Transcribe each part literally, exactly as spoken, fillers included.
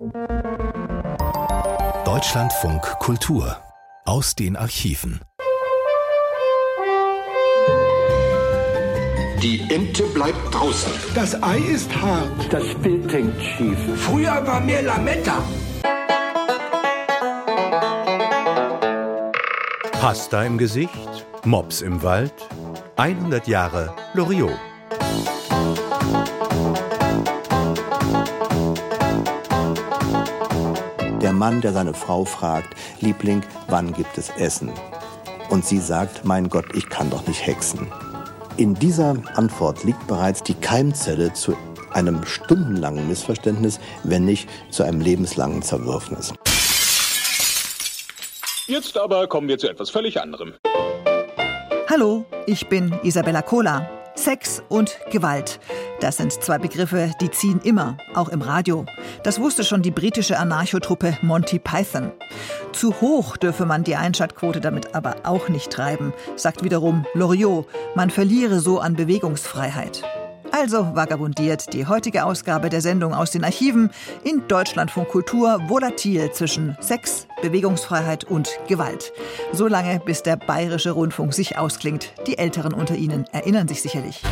Deutschlandfunk Kultur aus den Archiven. Die Ente bleibt draußen. Das Ei ist hart. Das Bild hängt schief. Früher war mehr Lametta. Pasta im Gesicht, Mops im Wald, hundert Jahre Loriot. Der Mann, der seine Frau fragt, Liebling, wann gibt es Essen? Und sie sagt, mein Gott, ich kann doch nicht hexen. In dieser Antwort liegt bereits die Keimzelle zu einem stundenlangen Missverständnis, wenn nicht zu einem lebenslangen Zerwürfnis. Jetzt aber kommen wir zu etwas völlig anderem. Hallo, ich bin Isabella Kohler. Sex und Gewalt. Das sind zwei Begriffe, die ziehen immer, auch im Radio. Das wusste schon die britische Anarchotruppe Monty Python. Zu hoch dürfe man die Einschaltquote damit aber auch nicht treiben, sagt wiederum Loriot. Man verliere so an Bewegungsfreiheit. Also vagabundiert die heutige Ausgabe der Sendung aus den Archiven in Deutschlandfunk Kultur volatil zwischen Sex, Bewegungsfreiheit und Gewalt. So lange, bis der bayerische Rundfunk sich ausklingt. Die Älteren unter Ihnen erinnern sich sicherlich.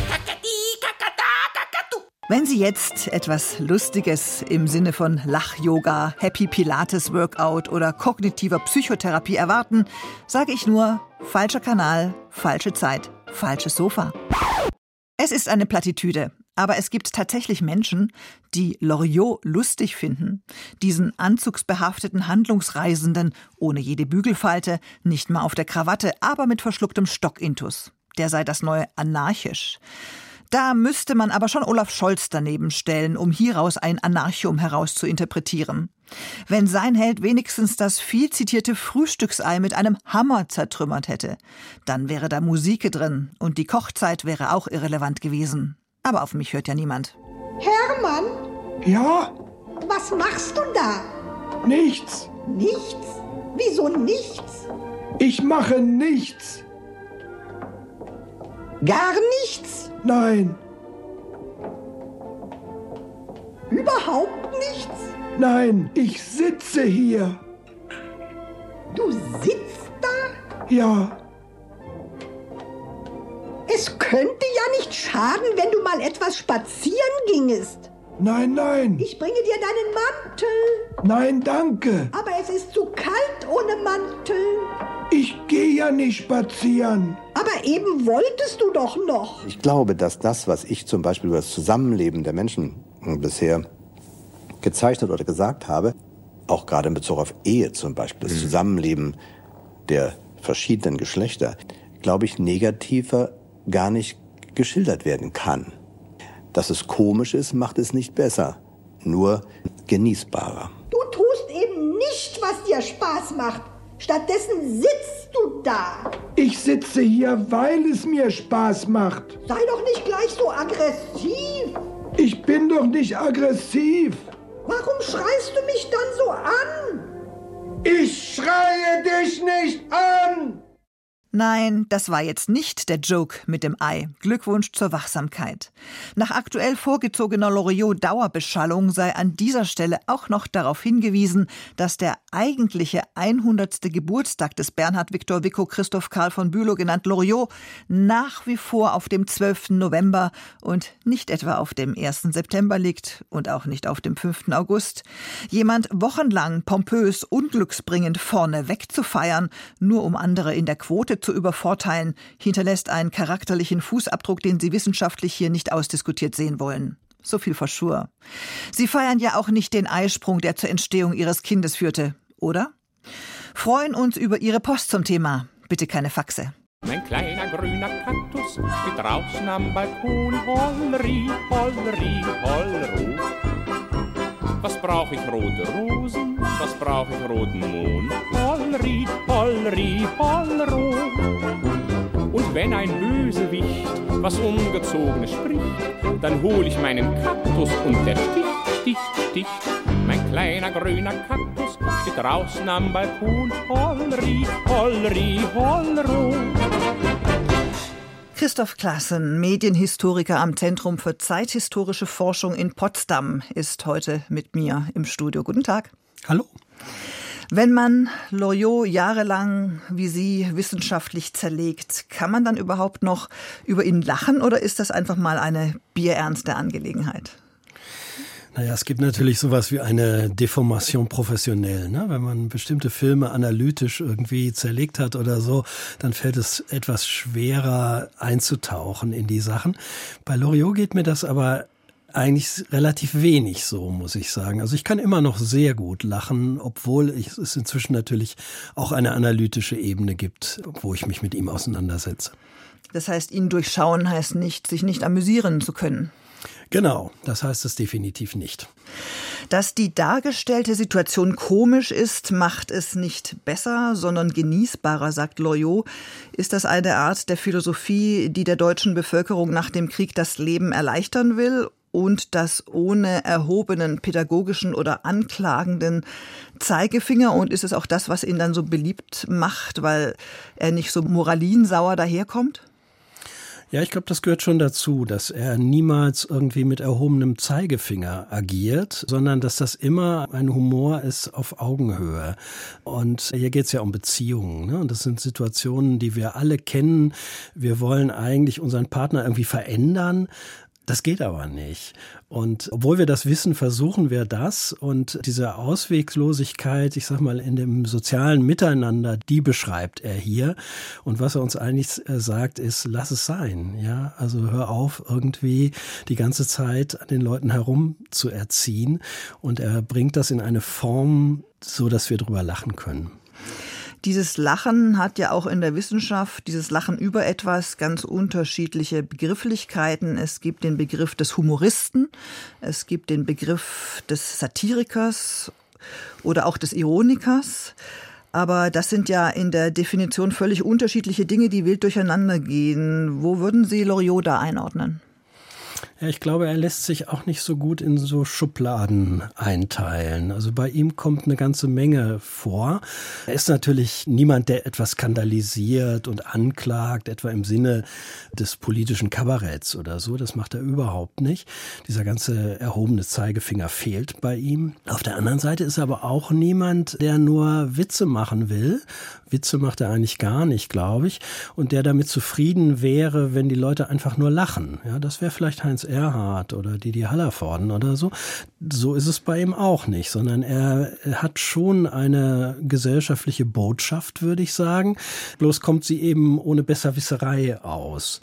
Wenn Sie jetzt etwas Lustiges im Sinne von Lach-Yoga, Happy Pilates Workout oder kognitiver Psychotherapie erwarten, sage ich nur, falscher Kanal, falsche Zeit, falsches Sofa. Es ist eine Plattitüde, aber es gibt tatsächlich Menschen, die Loriot lustig finden, diesen anzugsbehafteten Handlungsreisenden ohne jede Bügelfalte, nicht mal auf der Krawatte, aber mit verschlucktem Stockintus. Der sei das neue anarchisch. Da müsste man aber schon Olaf Scholz daneben stellen, um hieraus ein Anarchium herauszuinterpretieren. Wenn sein Held wenigstens das viel zitierte Frühstücksei mit einem Hammer zertrümmert hätte, dann wäre da Musik drin und die Kochzeit wäre auch irrelevant gewesen. Aber auf mich hört ja niemand. Hermann? Ja? Was machst du da? Nichts. Nichts? Wieso nichts? Ich mache nichts. Gar nichts? Nein. Überhaupt nichts? Nein, ich sitze hier. Du sitzt da? Ja. Es könnte ja nicht schaden, wenn du mal etwas spazieren gingest. Nein, nein. Ich bringe dir deinen Mantel. Nein, danke. Aber es ist zu kalt ohne Mantel. Ich gehe ja nicht spazieren. Aber eben wolltest du doch noch. Ich glaube, dass das, was ich zum Beispiel über das Zusammenleben der Menschen bisher gezeichnet oder gesagt habe, auch gerade in Bezug auf Ehe zum Beispiel, das Zusammenleben der verschiedenen Geschlechter, glaube ich, negativer gar nicht geschildert werden kann. Dass es komisch ist, macht es nicht besser, nur genießbarer. Du tust eben nicht, was dir Spaß macht. Stattdessen sitzt du da. Ich sitze hier, weil es mir Spaß macht. Sei doch nicht gleich so aggressiv. Ich bin doch nicht aggressiv. Warum schreist du mich dann so an? Ich schreie dich nicht an! Nein, das war jetzt nicht der Joke mit dem Ei. Glückwunsch zur Wachsamkeit. Nach aktuell vorgezogener Loriot-Dauerbeschallung sei an dieser Stelle auch noch darauf hingewiesen, dass der eigentliche hundertste Geburtstag des Bernhard Viktor Vico Christoph Karl von Bülow, genannt Loriot, nach wie vor auf dem zwölften November und nicht etwa auf dem ersten September liegt und auch nicht auf dem fünften August. Jemand wochenlang pompös, unglücksbringend vorne wegzufeiern, nur um andere in der Quote zu übervorteilen, hinterlässt einen charakterlichen Fußabdruck, den Sie wissenschaftlich hier nicht ausdiskutiert sehen wollen. So viel Verschwur. Sie feiern ja auch nicht den Eisprung, der zur Entstehung Ihres Kindes führte, oder? Freuen uns über Ihre Post zum Thema. Bitte keine Faxe. Mein kleiner grüner Kaktus steht draußen am Balkon. Holleri, holleri, hollero. Was brauch ich rote Rosen, was brauch ich roten Mohn? Holleri, holleri, hollero. Und wenn ein Bösewicht was Ungezogenes spricht, dann hol ich meinen Kaktus und der sticht, sticht, sticht. Mein kleiner grüner Kaktus steht draußen am Balkon. Holleri, holleri, hollero. Christoph Classen, Medienhistoriker am Zentrum für zeithistorische Forschung in Potsdam, ist heute mit mir im Studio. Guten Tag. Hallo. Wenn man Loriot jahrelang wie Sie wissenschaftlich zerlegt, kann man dann überhaupt noch über ihn lachen oder ist das einfach mal eine bierernste Angelegenheit? Naja, es gibt natürlich sowas wie eine Deformation professionell. Ne? Wenn man bestimmte Filme analytisch irgendwie zerlegt hat oder so, dann fällt es etwas schwerer einzutauchen in die Sachen. Bei Loriot geht mir das aber eigentlich relativ wenig so, muss ich sagen. Also ich kann immer noch sehr gut lachen, obwohl es inzwischen natürlich auch eine analytische Ebene gibt, wo ich mich mit ihm auseinandersetze. Das heißt, ihn durchschauen heißt nicht, sich nicht amüsieren zu können. Genau, das heißt es definitiv nicht. Dass die dargestellte Situation komisch ist, macht es nicht besser, sondern genießbarer, sagt Loriot. Ist das eine Art der Philosophie, die der deutschen Bevölkerung nach dem Krieg das Leben erleichtern will und das ohne erhobenen pädagogischen oder anklagenden Zeigefinger? Und ist es auch das, was ihn dann so beliebt macht, weil er nicht so moralinsauer daherkommt? Ja, ich glaube, das gehört schon dazu, dass er niemals irgendwie mit erhobenem Zeigefinger agiert, sondern dass das immer ein Humor ist auf Augenhöhe. Und hier geht es ja um Beziehungen, ne? Und das sind Situationen, die wir alle kennen. Wir wollen eigentlich unseren Partner irgendwie verändern. Das geht aber nicht. Und obwohl wir das wissen, versuchen wir das. Und diese Ausweglosigkeit, ich sag mal, in dem sozialen Miteinander, die beschreibt er hier. Und was er uns eigentlich sagt, ist, lass es sein. Ja, also hör auf, irgendwie die ganze Zeit an den Leuten herum zu erziehen. Und er bringt das in eine Form, so dass wir drüber lachen können. Dieses Lachen hat ja auch in der Wissenschaft, dieses Lachen über etwas, ganz unterschiedliche Begrifflichkeiten. Es gibt den Begriff des Humoristen, es gibt den Begriff des Satirikers oder auch des Ironikers. Aber das sind ja in der Definition völlig unterschiedliche Dinge, die wild durcheinander gehen. Wo würden Sie Loriot da einordnen? Ja, ich glaube, er lässt sich auch nicht so gut in so Schubladen einteilen. Also bei ihm kommt eine ganze Menge vor. Er ist natürlich niemand, der etwas skandalisiert und anklagt, etwa im Sinne des politischen Kabaretts oder so. Das macht er überhaupt nicht. Dieser ganze erhobene Zeigefinger fehlt bei ihm. Auf der anderen Seite ist er aber auch niemand, der nur Witze machen will. Witze macht er eigentlich gar nicht, glaube ich. Und der damit zufrieden wäre, wenn die Leute einfach nur lachen. Ja, das wäre vielleicht Heinz Erhardt oder Didi Hallervorden oder so. So ist es bei ihm auch nicht, sondern er hat schon eine gesellschaftliche Botschaft, würde ich sagen. Bloß kommt sie eben ohne Besserwisserei aus.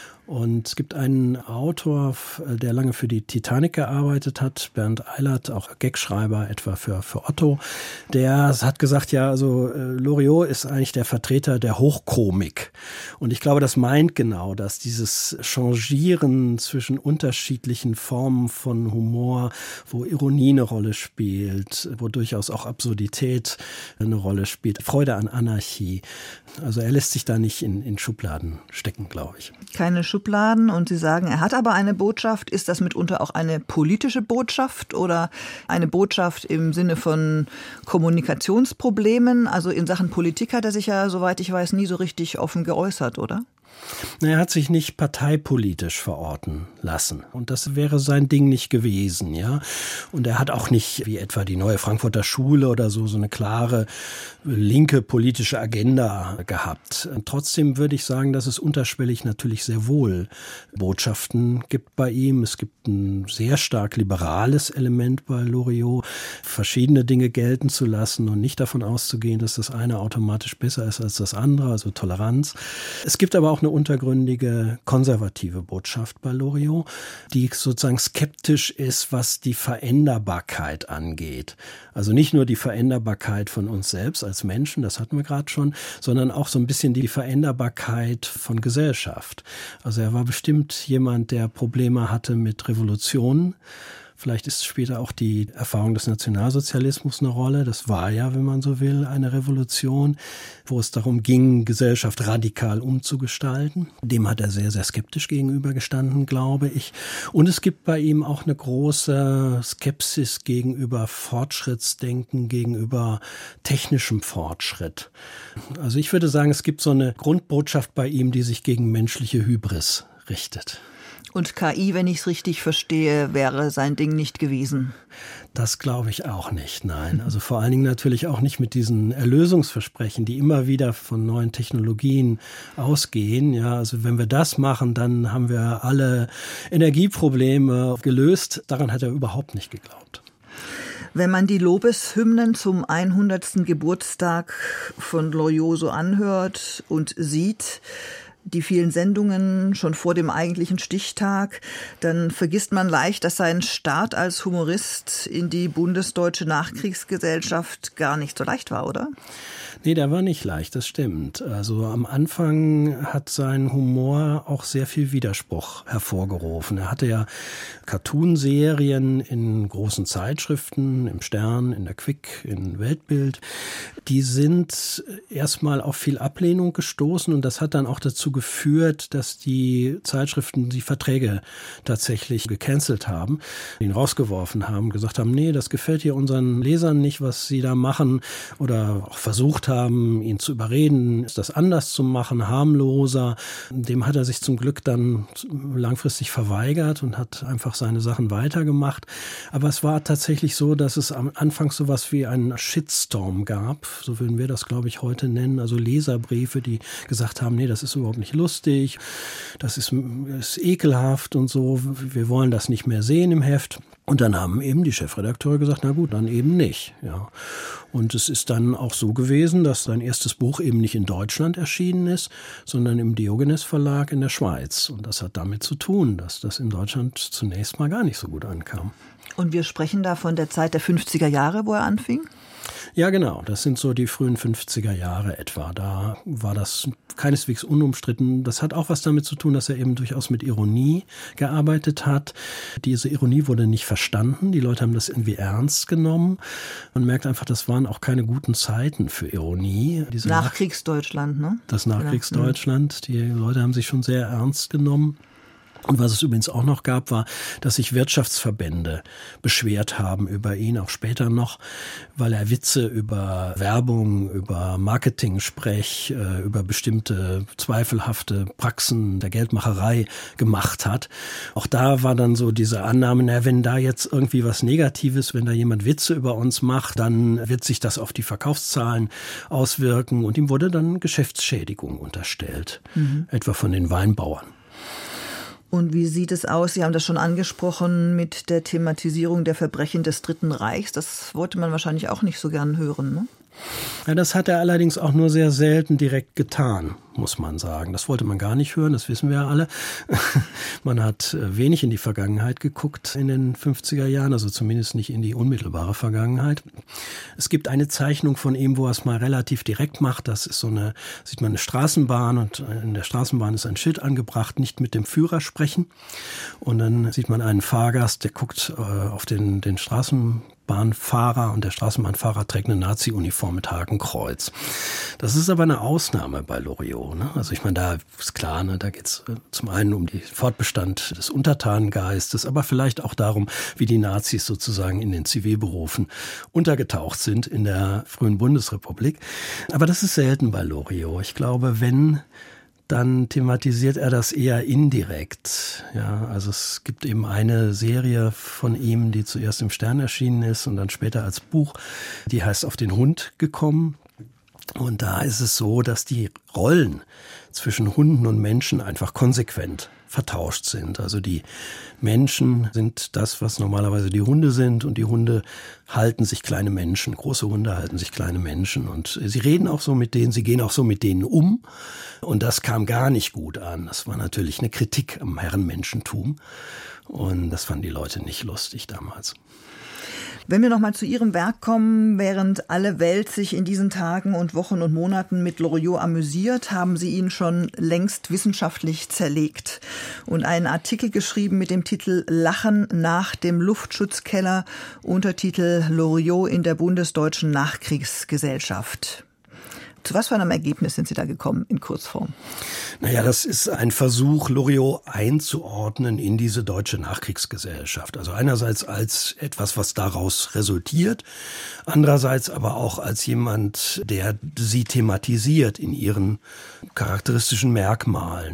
Und es gibt einen Autor, der lange für die Titanic gearbeitet hat, Bernd Eilert, auch Gagschreiber etwa für, für Otto. Der hat gesagt, ja, also Loriot ist eigentlich der Vertreter der Hochkomik. Und ich glaube, das meint genau das, dieses Changieren zwischen unterschiedlichen Formen von Humor, wo Ironie eine Rolle spielt, wo durchaus auch Absurdität eine Rolle spielt, Freude an Anarchie. Also er lässt sich da nicht in, in Schubladen stecken, glaube ich. Keine Schubladen, und Sie sagen, er hat aber eine Botschaft. Ist das mitunter auch eine politische Botschaft oder eine Botschaft im Sinne von Kommunikationsproblemen? Also in Sachen Politik hat er sich ja, soweit ich weiß, nie so richtig offen geäußert, oder? Er hat sich nicht parteipolitisch verorten lassen. Und das wäre sein Ding nicht gewesen, ja. Und er hat auch nicht, wie etwa die Neue Frankfurter Schule oder so, so eine klare linke politische Agenda gehabt. Und trotzdem würde ich sagen, dass es unterschwellig natürlich sehr wohl Botschaften gibt bei ihm. Es gibt ein sehr stark liberales Element bei Loriot, verschiedene Dinge gelten zu lassen und nicht davon auszugehen, dass das eine automatisch besser ist als das andere, also Toleranz. Es gibt aber auch eine untergründige konservative Botschaft bei Loriot, die sozusagen skeptisch ist, was die Veränderbarkeit angeht. Also nicht nur die Veränderbarkeit von uns selbst als Menschen, das hatten wir gerade schon, sondern auch so ein bisschen die Veränderbarkeit von Gesellschaft. Also er war bestimmt jemand, der Probleme hatte mit Revolutionen, Vielleicht ist später auch die Erfahrung des Nationalsozialismus eine Rolle. Das war ja, wenn man so will, eine Revolution, wo es darum ging, Gesellschaft radikal umzugestalten. Dem hat er sehr, sehr skeptisch gegenübergestanden, glaube ich. Und es gibt bei ihm auch eine große Skepsis gegenüber Fortschrittsdenken, gegenüber technischem Fortschritt. Also ich würde sagen, es gibt so eine Grundbotschaft bei ihm, die sich gegen menschliche Hybris richtet. Und K I, wenn ich es richtig verstehe, wäre sein Ding nicht gewesen. Das glaube ich auch nicht, nein. Also vor allen Dingen natürlich auch nicht mit diesen Erlösungsversprechen, die immer wieder von neuen Technologien ausgehen. Ja, also wenn wir das machen, dann haben wir alle Energieprobleme gelöst. Daran hat er überhaupt nicht geglaubt. Wenn man die Lobeshymnen zum hundertsten Geburtstag von Loriot so anhört und sieht, die vielen Sendungen schon vor dem eigentlichen Stichtag, dann vergisst man leicht, dass sein Start als Humorist in die bundesdeutsche Nachkriegsgesellschaft gar nicht so leicht war, oder? Nee, der war nicht leicht, das stimmt. Also am Anfang hat sein Humor auch sehr viel Widerspruch hervorgerufen. Er hatte ja Cartoonserien in großen Zeitschriften, im Stern, in der Quick, in Weltbild. Die sind erstmal auf viel Ablehnung gestoßen und das hat dann auch dazu geführt, dass die Zeitschriften die Verträge tatsächlich gecancelt haben, ihn rausgeworfen haben, gesagt haben, nee, das gefällt hier unseren Lesern nicht, was sie da machen, oder auch versucht haben, ihn zu überreden, das anders zu machen, harmloser. Dem hat er sich zum Glück dann langfristig verweigert und hat einfach seine Sachen weitergemacht. Aber es war tatsächlich so, dass es am Anfang sowas wie einen Shitstorm gab, so würden wir das, glaube ich, heute nennen, also Leserbriefe, die gesagt haben, nee, das ist überhaupt nicht lustig, das ist, ist ekelhaft und so, wir wollen das nicht mehr sehen im Heft. Und dann haben eben die Chefredakteure gesagt, na gut, dann eben nicht. Ja. Und es ist dann auch so gewesen, dass sein erstes Buch eben nicht in Deutschland erschienen ist, sondern im Diogenes Verlag in der Schweiz. Und das hat damit zu tun, dass das in Deutschland zunächst mal gar nicht so gut ankam. Und wir sprechen da von der Zeit der fünfziger Jahre, wo er anfing? Ja, genau. Das sind so die frühen fünfziger Jahre etwa. Da war das keineswegs unumstritten. Das hat auch was damit zu tun, dass er eben durchaus mit Ironie gearbeitet hat. Diese Ironie wurde nicht verstanden. Die Leute haben das irgendwie ernst genommen. Man merkt einfach, das waren auch keine guten Zeiten für Ironie. Diese Nachkriegsdeutschland, ne? Das Nachkriegsdeutschland. Die Leute haben sich schon sehr ernst genommen. Und was es übrigens auch noch gab, war, dass sich Wirtschaftsverbände beschwert haben über ihn, auch später noch, weil er Witze über Werbung, über Marketing-Sprech, über bestimmte zweifelhafte Praxen der Geldmacherei gemacht hat. Auch da war dann so diese Annahme, na, wenn da jetzt irgendwie was Negatives, wenn da jemand Witze über uns macht, dann wird sich das auf die Verkaufszahlen auswirken. Und ihm wurde dann Geschäftsschädigung unterstellt, mhm. etwa von den Weinbauern. Und wie sieht es aus? Sie haben das schon angesprochen mit der Thematisierung der Verbrechen des Dritten Reichs. Das wollte man wahrscheinlich auch nicht so gern hören, ne? Ja, das hat er allerdings auch nur sehr selten direkt getan, muss man sagen. Das wollte man gar nicht hören, das wissen wir ja alle. Man hat wenig in die Vergangenheit geguckt in den fünfziger Jahren, also zumindest nicht in die unmittelbare Vergangenheit. Es gibt eine Zeichnung von ihm, wo er es mal relativ direkt macht. Das ist so eine, sieht man eine Straßenbahn und in der Straßenbahn ist ein Schild angebracht, nicht mit dem Führer sprechen. Und dann sieht man einen Fahrgast, der guckt äh, auf den, den Straßenbahn. Straßenbahnfahrer und der Straßenbahnfahrer trägt eine Nazi-Uniform mit Hakenkreuz. Das ist aber eine Ausnahme bei Loriot, ne? Also ich meine, da ist klar, ne, da geht es zum einen um den Fortbestand des Untertanengeistes, aber vielleicht auch darum, wie die Nazis sozusagen in den Zivilberufen untergetaucht sind in der frühen Bundesrepublik. Aber das ist selten bei Loriot. Ich glaube, wenn, dann thematisiert er das eher indirekt. Ja, also es gibt eben eine Serie von ihm, die zuerst im Stern erschienen ist und dann später als Buch. Die heißt Auf den Hund gekommen. Und da ist es so, dass die Rollen zwischen Hunden und Menschen einfach konsequent vertauscht sind. Also die Menschen sind das, was normalerweise die Hunde sind, und die Hunde halten sich kleine Menschen. Große Hunde halten sich kleine Menschen und sie reden auch so mit denen, sie gehen auch so mit denen um, und das kam gar nicht gut an. Das war natürlich eine Kritik am Herrenmenschentum und das fanden die Leute nicht lustig damals. Wenn wir nochmal zu Ihrem Werk kommen, während alle Welt sich in diesen Tagen und Wochen und Monaten mit Loriot amüsiert, haben Sie ihn schon längst wissenschaftlich zerlegt und einen Artikel geschrieben mit dem Titel Lachen nach dem Luftschutzkeller, Untertitel Loriot in der bundesdeutschen Nachkriegsgesellschaft. Zu was für einem Ergebnis sind Sie da gekommen in Kurzform? Naja, das ist ein Versuch, Loriot einzuordnen in diese deutsche Nachkriegsgesellschaft. Also einerseits als etwas, was daraus resultiert, andererseits aber auch als jemand, der sie thematisiert in ihren charakteristischen Merkmalen.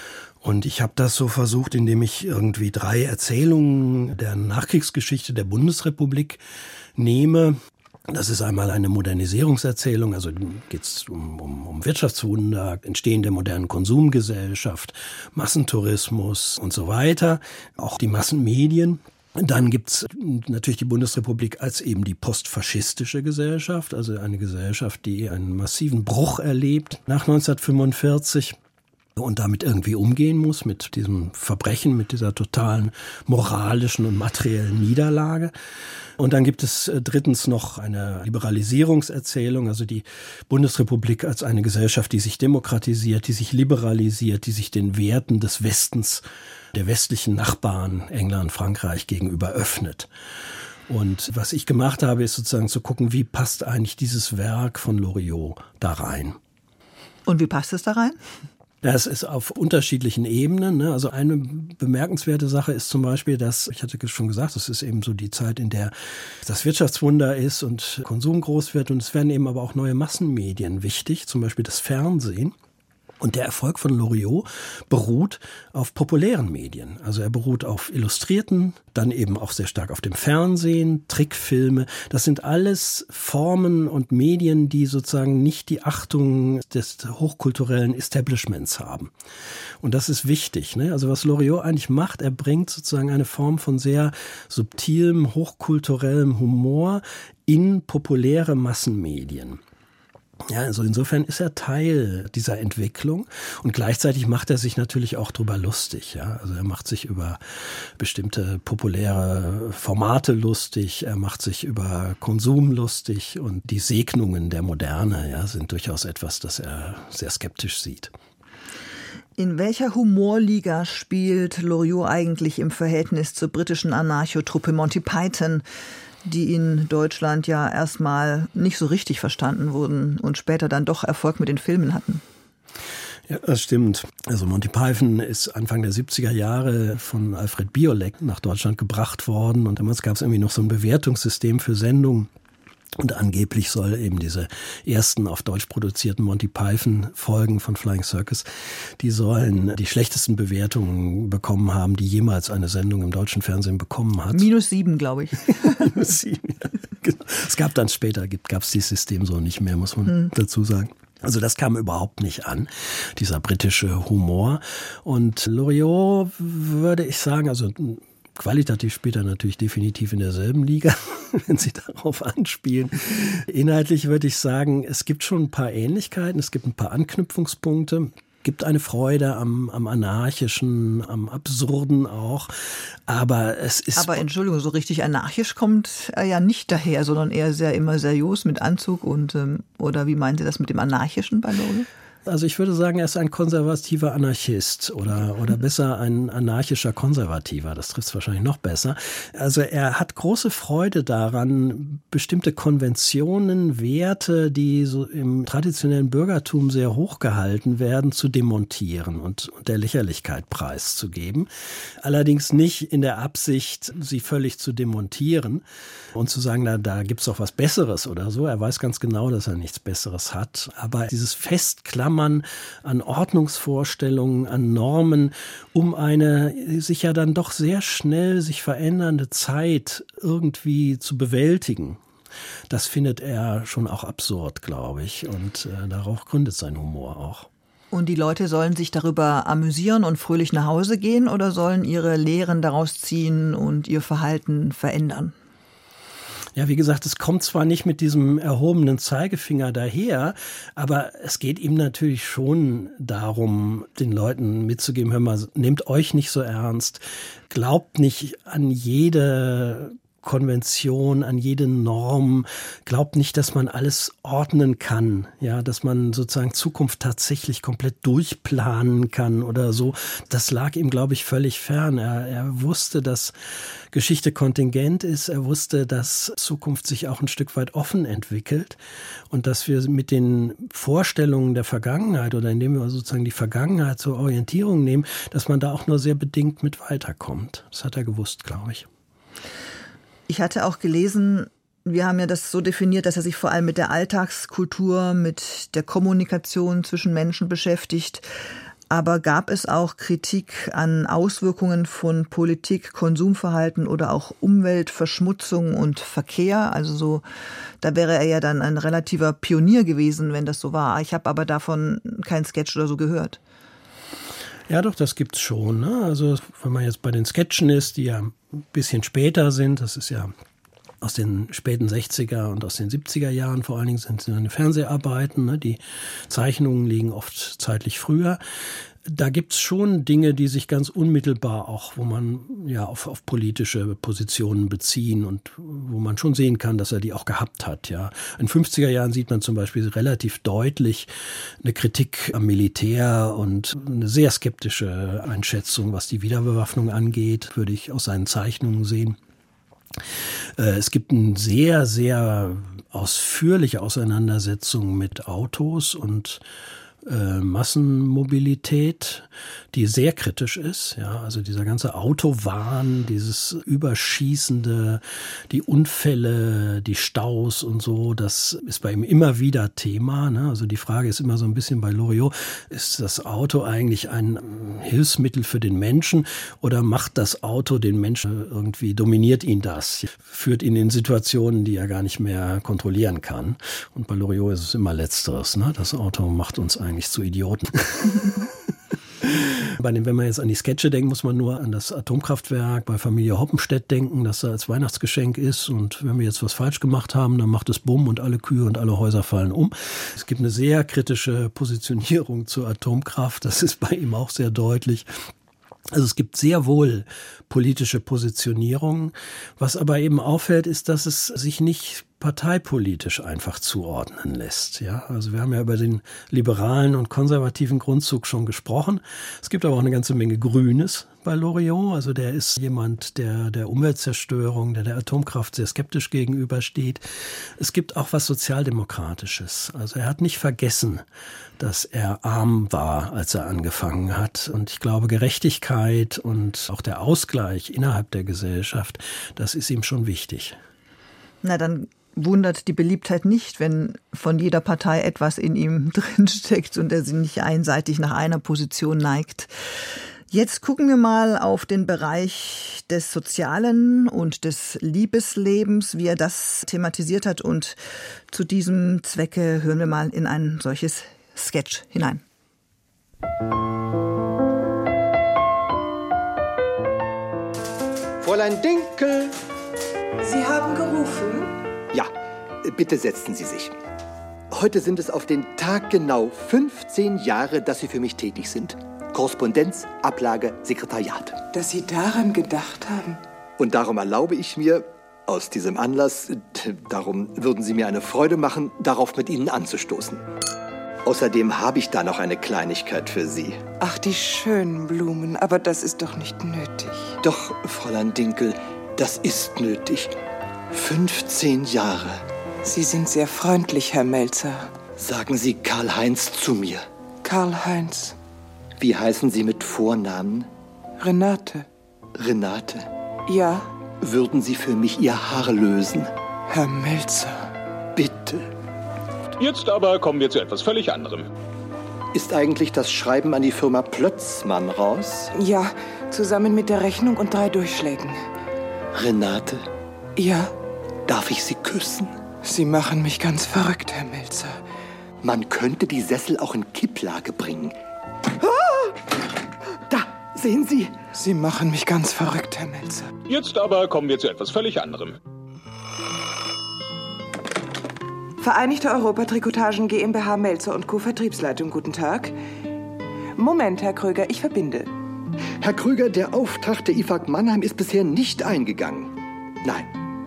Und ich habe das so versucht, indem ich irgendwie drei Erzählungen der Nachkriegsgeschichte der Bundesrepublik nehme. Das ist einmal eine Modernisierungserzählung, also geht es um, um, um Wirtschaftswunder, Entstehen der modernen Konsumgesellschaft, Massentourismus und so weiter, auch die Massenmedien. Dann gibt's natürlich die Bundesrepublik als eben die postfaschistische Gesellschaft, also eine Gesellschaft, die einen massiven Bruch erlebt nach neunzehnhundertfünfundvierzig. Und damit irgendwie umgehen muss, mit diesem Verbrechen, mit dieser totalen moralischen und materiellen Niederlage. Und dann gibt es drittens noch eine Liberalisierungserzählung, also die Bundesrepublik als eine Gesellschaft, die sich demokratisiert, die sich liberalisiert, die sich den Werten des Westens, der westlichen Nachbarn, England, Frankreich gegenüber öffnet. Und was ich gemacht habe, ist sozusagen zu gucken, wie passt eigentlich dieses Werk von Loriot da rein. Und wie passt es da rein? Das ist auf unterschiedlichen Ebenen. Ne? Also eine bemerkenswerte Sache ist zum Beispiel, dass, ich hatte schon gesagt, das ist eben so die Zeit, in der das Wirtschaftswunder ist und Konsum groß wird. Und es werden eben aber auch neue Massenmedien wichtig, zum Beispiel das Fernsehen. Und der Erfolg von Loriot beruht auf populären Medien. Also er beruht auf Illustrierten, dann eben auch sehr stark auf dem Fernsehen, Trickfilme. Das sind alles Formen und Medien, die sozusagen nicht die Achtung des hochkulturellen Establishments haben. Und das ist wichtig, ne? Also was Loriot eigentlich macht, er bringt sozusagen eine Form von sehr subtilem, hochkulturellem Humor in populäre Massenmedien. Ja, also insofern ist er Teil dieser Entwicklung und gleichzeitig macht er sich natürlich auch drüber lustig. Ja, also er macht sich über bestimmte populäre Formate lustig, er macht sich über Konsum lustig und die Segnungen der Moderne, ja, sind durchaus etwas, das er sehr skeptisch sieht. In welcher Humorliga spielt Loriot eigentlich im Verhältnis zur britischen Anarchotruppe Monty Python, die in Deutschland ja erstmal nicht so richtig verstanden wurden und später dann doch Erfolg mit den Filmen hatten? Ja, das stimmt. Also Monty Python ist Anfang der siebziger Jahre von Alfred Biolek nach Deutschland gebracht worden und damals gab es irgendwie noch so ein Bewertungssystem für Sendungen. Und angeblich soll eben diese ersten auf Deutsch produzierten Monty Python-Folgen von Flying Circus, die sollen die schlechtesten Bewertungen bekommen haben, die jemals eine Sendung im deutschen Fernsehen bekommen hat. Minus sieben, glaube ich. Minus sieben, ja. Genau. Es gab dann später, gab es dieses System so nicht mehr, muss man hm. dazu sagen. Also das kam überhaupt nicht an, dieser britische Humor. Und Loriot, würde ich sagen, also qualitativ spielt er natürlich definitiv in derselben Liga, wenn Sie darauf anspielen. Inhaltlich würde ich sagen, es gibt schon ein paar Ähnlichkeiten, es gibt ein paar Anknüpfungspunkte. Gibt eine Freude am, am Anarchischen, am Absurden auch, aber es ist... Aber Entschuldigung, so richtig anarchisch kommt er ja nicht daher, sondern eher sehr immer seriös mit Anzug und, ähm, oder wie meinen Sie das mit dem Anarchischen bei Loriot? Also ich würde sagen, er ist ein konservativer Anarchist oder, oder besser ein anarchischer Konservativer. Das trifft es wahrscheinlich noch besser. Also er hat große Freude daran, bestimmte Konventionen, Werte, die so im traditionellen Bürgertum sehr hoch gehalten werden, zu demontieren und, und der Lächerlichkeit preiszugeben. Allerdings nicht in der Absicht, sie völlig zu demontieren und zu sagen, da, da gibt es doch was Besseres oder so. Er weiß ganz genau, dass er nichts Besseres hat. Aber dieses Festklammern an Ordnungsvorstellungen, an Normen, um eine sich ja dann doch sehr schnell sich verändernde Zeit irgendwie zu bewältigen. Das findet er schon auch absurd, glaube ich. Und äh, darauf gründet sein Humor auch. Und die Leute sollen sich darüber amüsieren und fröhlich nach Hause gehen oder sollen ihre Lehren daraus ziehen und ihr Verhalten verändern? Ja, wie gesagt, es kommt zwar nicht mit diesem erhobenen Zeigefinger daher, aber es geht ihm natürlich schon darum, den Leuten mitzugeben, hör mal, nehmt euch nicht so ernst, glaubt nicht an jede Konvention, an jede Norm, glaubt nicht, dass man alles ordnen kann, ja, dass man sozusagen Zukunft tatsächlich komplett durchplanen kann oder so. Das lag ihm, glaube ich, völlig fern. Er, er wusste, dass Geschichte kontingent ist. Er wusste, dass Zukunft sich auch ein Stück weit offen entwickelt und dass wir mit den Vorstellungen der Vergangenheit oder indem wir sozusagen die Vergangenheit zur Orientierung nehmen, dass man da auch nur sehr bedingt mit weiterkommt. Das hat er gewusst, glaube ich. Ich hatte auch gelesen, wir haben ja das so definiert, dass er sich vor allem mit der Alltagskultur, mit der Kommunikation zwischen Menschen beschäftigt. Aber gab es auch Kritik an Auswirkungen von Politik, Konsumverhalten oder auch Umweltverschmutzung und Verkehr? Also so, da wäre er ja dann ein relativer Pionier gewesen, wenn das so war. Ich habe aber davon kein Sketch oder so gehört. Ja, doch, das gibt's schon. Ne? Also wenn man jetzt bei den Sketchen ist, die ja ein bisschen später sind, das ist ja aus den späten sechziger und aus den siebziger Jahren, vor allen Dingen sind es seine Fernseharbeiten, ne? Die Zeichnungen liegen oft zeitlich früher. Da gibt's schon Dinge, die sich ganz unmittelbar auch, wo man ja auf, auf politische Positionen beziehen und wo man schon sehen kann, dass er die auch gehabt hat. Ja, in den fünfziger Jahren sieht man zum Beispiel relativ deutlich eine Kritik am Militär und eine sehr skeptische Einschätzung, was die Wiederbewaffnung angeht, würde ich aus seinen Zeichnungen sehen. Es gibt eine sehr, sehr ausführliche Auseinandersetzung mit Autos und äh, Massenmobilität, die sehr kritisch ist. Ja, also dieser ganze Autowahn, dieses Überschießende, die Unfälle, die Staus und so, das ist bei ihm immer wieder Thema. Ne? Also die Frage ist immer so ein bisschen bei Loriot, ist das Auto eigentlich ein Hilfsmittel für den Menschen oder macht das Auto den Menschen irgendwie, dominiert ihn das, führt ihn in Situationen, die er gar nicht mehr kontrollieren kann. Und bei Loriot ist es immer Letzteres. Ne? Das Auto macht uns eigentlich zu Idioten. Bei dem, wenn man jetzt an die Sketche denkt, muss man nur an das Atomkraftwerk bei Familie Hoppenstedt denken, das da als Weihnachtsgeschenk ist. Und wenn wir jetzt was falsch gemacht haben, dann macht es Bumm und alle Kühe und alle Häuser fallen um. Es gibt eine sehr kritische Positionierung zur Atomkraft. Das ist bei ihm auch sehr deutlich. Also es gibt sehr wohl politische Positionierungen. Was aber eben auffällt, ist, dass es sich nicht parteipolitisch einfach zuordnen lässt. Ja, also wir haben ja über den liberalen und konservativen Grundzug schon gesprochen. Es gibt aber auch eine ganze Menge Grünes bei Loriot. Also der ist jemand, der der Umweltzerstörung, der der Atomkraft sehr skeptisch gegenübersteht. Es gibt auch was Sozialdemokratisches. Also er hat nicht vergessen, dass er arm war, als er angefangen hat. Und ich glaube, Gerechtigkeit und auch der Ausgleich innerhalb der Gesellschaft, das ist ihm schon wichtig. Na, dann wundert die Beliebtheit nicht, wenn von jeder Partei etwas in ihm drinsteckt und er sich nicht einseitig nach einer Position neigt. Jetzt gucken wir mal auf den Bereich des Sozialen und des Liebeslebens, wie er das thematisiert hat. Und zu diesem Zwecke hören wir mal in ein solches Sketch hinein. Fräulein Dinkel! Sie haben gerufen? Ja, bitte setzen Sie sich. Heute sind es auf den Tag genau fünfzehn Jahre, dass Sie für mich tätig sind. Korrespondenz, Ablage, Sekretariat. Dass Sie daran gedacht haben? Und darum erlaube ich mir, aus diesem Anlass, darum würden Sie mir eine Freude machen, darauf mit Ihnen anzustoßen. Außerdem habe ich da noch eine Kleinigkeit für Sie. Ach, die schönen Blumen, aber das ist doch nicht nötig. Doch, Fräulein Dinkel, das ist nötig. fünfzehn Jahre. Sie sind sehr freundlich, Herr Melzer. Sagen Sie Karl-Heinz zu mir. Karl-Heinz. Wie heißen Sie mit Vornamen? Renate. Renate? Ja. Würden Sie für mich Ihr Haar lösen? Herr Melzer. Bitte. Jetzt aber kommen wir zu etwas völlig anderem. Ist eigentlich das Schreiben an die Firma Plötzmann raus? Ja, zusammen mit der Rechnung und drei Durchschlägen. Renate? Ja? Darf ich Sie küssen? Sie machen mich ganz verrückt, Herr Melzer. Man könnte die Sessel auch in Kipplage bringen. Ah! Da, sehen Sie? Sie machen mich ganz verrückt, Herr Melzer. Jetzt aber kommen wir zu etwas völlig anderem. Vereinigte Europa Trikotagen GmbH Melzer und Co. Vertriebsleitung, guten Tag. Moment, Herr Kröger, ich verbinde. Herr Kröger, der Auftrag der I F A G Mannheim ist bisher nicht eingegangen. Nein,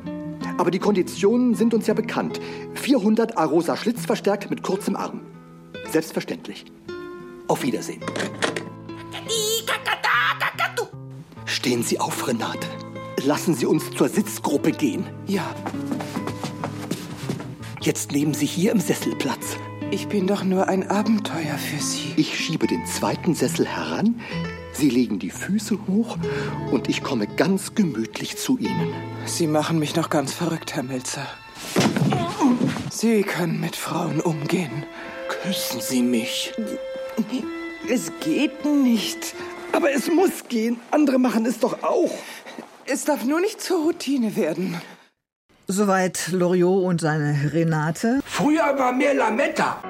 Aber die Konditionen sind uns ja bekannt. vierhundert Arosa Schlitz verstärkt mit kurzem Arm. Selbstverständlich. Auf Wiedersehen. Stehen Sie auf, Renate. Lassen Sie uns zur Sitzgruppe gehen. Ja. Jetzt nehmen Sie hier im Sessel Platz. Ich bin doch nur ein Abenteuer für Sie. Ich schiebe den zweiten Sessel heran, Sie legen die Füße hoch und ich komme ganz gemütlich zu Ihnen. Sie machen mich noch ganz verrückt, Herr Melzer. Sie können mit Frauen umgehen. Küssen Sie mich. Es geht nicht. Aber es muss gehen. Andere machen es doch auch. Es darf nur nicht zur Routine werden. Soweit Loriot und seine Renate. Früher war mehr Lametta.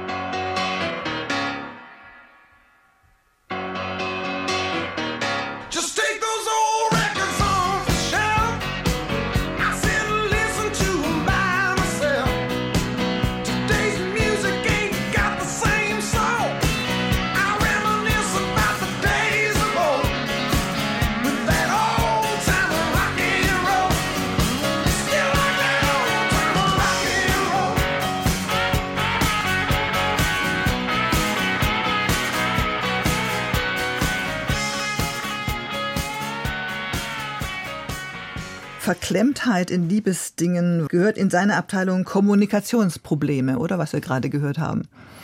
Verklemmtheit in Liebesdingen gehört in seine Abteilung Kommunikationsprobleme, oder was wir gerade gehört haben.